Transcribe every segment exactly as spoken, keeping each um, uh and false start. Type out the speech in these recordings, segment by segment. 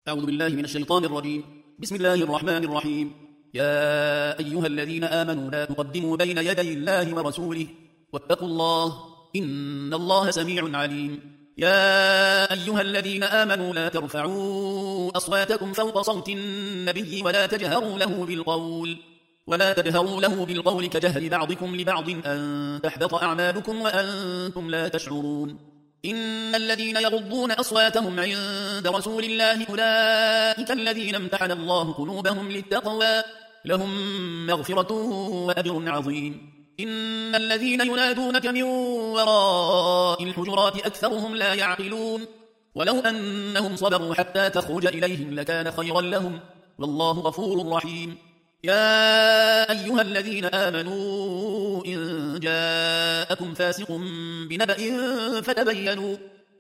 أعوذ بالله من الشيطان الرجيم. بسم الله الرحمن الرحيم. يا أيها الذين آمنوا لا تقدموا بين يدي الله ورسوله واتقوا الله إن الله سميع عليم. يا أيها الذين آمنوا لا ترفعوا أصواتكم فوق صوت النبي ولا تجهروا له بالقول ولا تجهروا له بالقول كجهر بعضكم لبعض أن تحبط أعمالكم وأنتم لا تشعرون. إن الذين يغضون أصواتهم عند رسول الله أولئك الذين امتحن الله قلوبهم للتقوى لهم مغفرة وأجر عظيم. إن الذين ينادونك من وراء الحجرات أكثرهم لا يعقلون ولو أنهم صبروا حتى تخرج إليهم لكان خيرا لهم والله غفور رحيم. يا أيها الذين آمنوا إن جاءكم فاسق بنبأ فتبينوا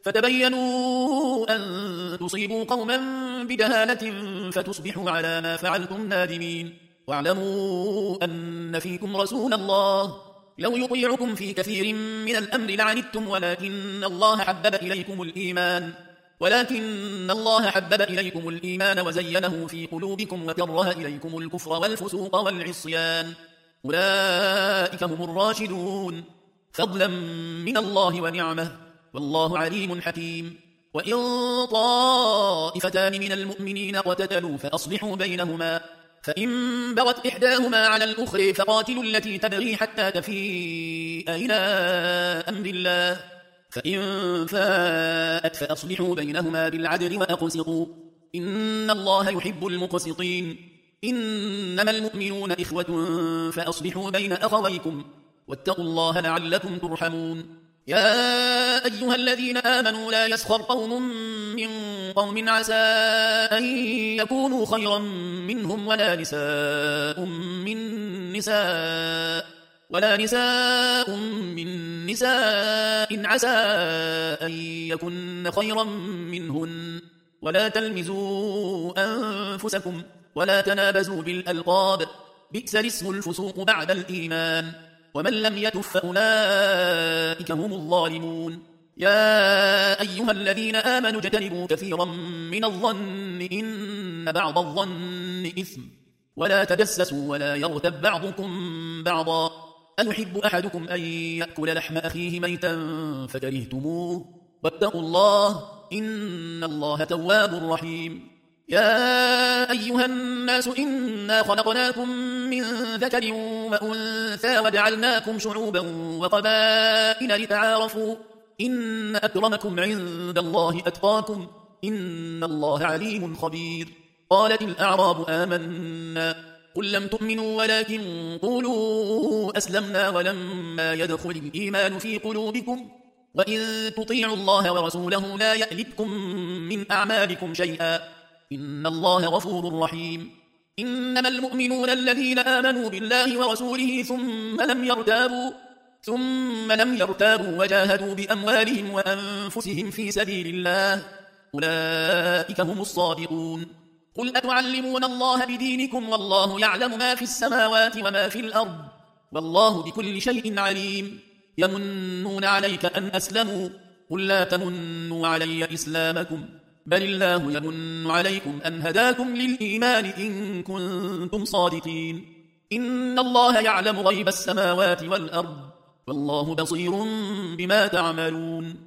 فتبينوا أن تصيبوا قوما بجهالة فتصبحوا على ما فعلتم نادمين. واعلموا أن فيكم رسول الله لو يطيعكم في كثير من الأمر لعنتم ولكن الله حبب إليكم الإيمان ولكن الله حبب إليكم الإيمان وزينه في قلوبكم وكره إليكم الكفر والفسوق والعصيان أولئك هم الراشدون فضلا من الله ونعمه والله عليم حكيم. وإن طائفتان من المؤمنين اقتتلوا فأصلحوا بينهما فإن بغت إحداهما على الأخرى فقاتلوا التي تبغي حتى تفيء إلى أمر الله فإن فاءت فأصلحوا بينهما بالعدل وأقسطوا إن الله يحب المقسطين. إنما المؤمنون إخوة فأصلحوا بين أخويكم واتقوا الله لعلكم ترحمون. يا أيها الذين آمنوا لا يسخر قوم من قوم عسى أن يكونوا خيرا منهم ولا نساء من نساء ولا نساء من نساء عسى أن يكن خيرا منهن ولا تلمزوا أنفسكم ولا تنابزوا بالألقاب بئس الاسم الفسوق بعد الإيمان ومن لم يتف فأولئك هم الظالمون. يا أيها الذين آمنوا اجتنبوا كثيرا من الظن إن بعض الظن إثم ولا تجسسوا ولا يغتب بعضكم بعضا أيحب أحدكم أن يأكل لحم أخيه ميتا فكرهتموه واتقوا الله إن الله تواب رحيم. يا أيها الناس إنا خلقناكم من ذكر وأنثى وجعلناكم شعوبا وقبائل لتعارفوا إن أكرمكم عند الله أتقاكم إن الله عليم خبير. قالت الأعراب آمنا قل لم تؤمنوا ولكن قولوا أسلمنا ولما يدخل الإيمان في قلوبكم وإن تطيعوا الله ورسوله لا يألتكم من أعمالكم شيئا إن الله غفور رحيم. إنما المؤمنون الذين آمنوا بالله ورسوله ثم لم يرتابوا ثم لم يرتابوا وجاهدوا بأموالهم وأنفسهم في سبيل الله أولئك هم الصادقون. قل أتعلمون الله بدينكم والله يعلم ما في السماوات وما في الأرض والله بكل شيء عليم. يمنون عليك أن أسلموا قل لا تمنوا علي إسلامكم بل الله يمن عليكم أن هداكم للإيمان إن كنتم صادقين. إن الله يعلم غيب السماوات والأرض والله بصير بما تعملون.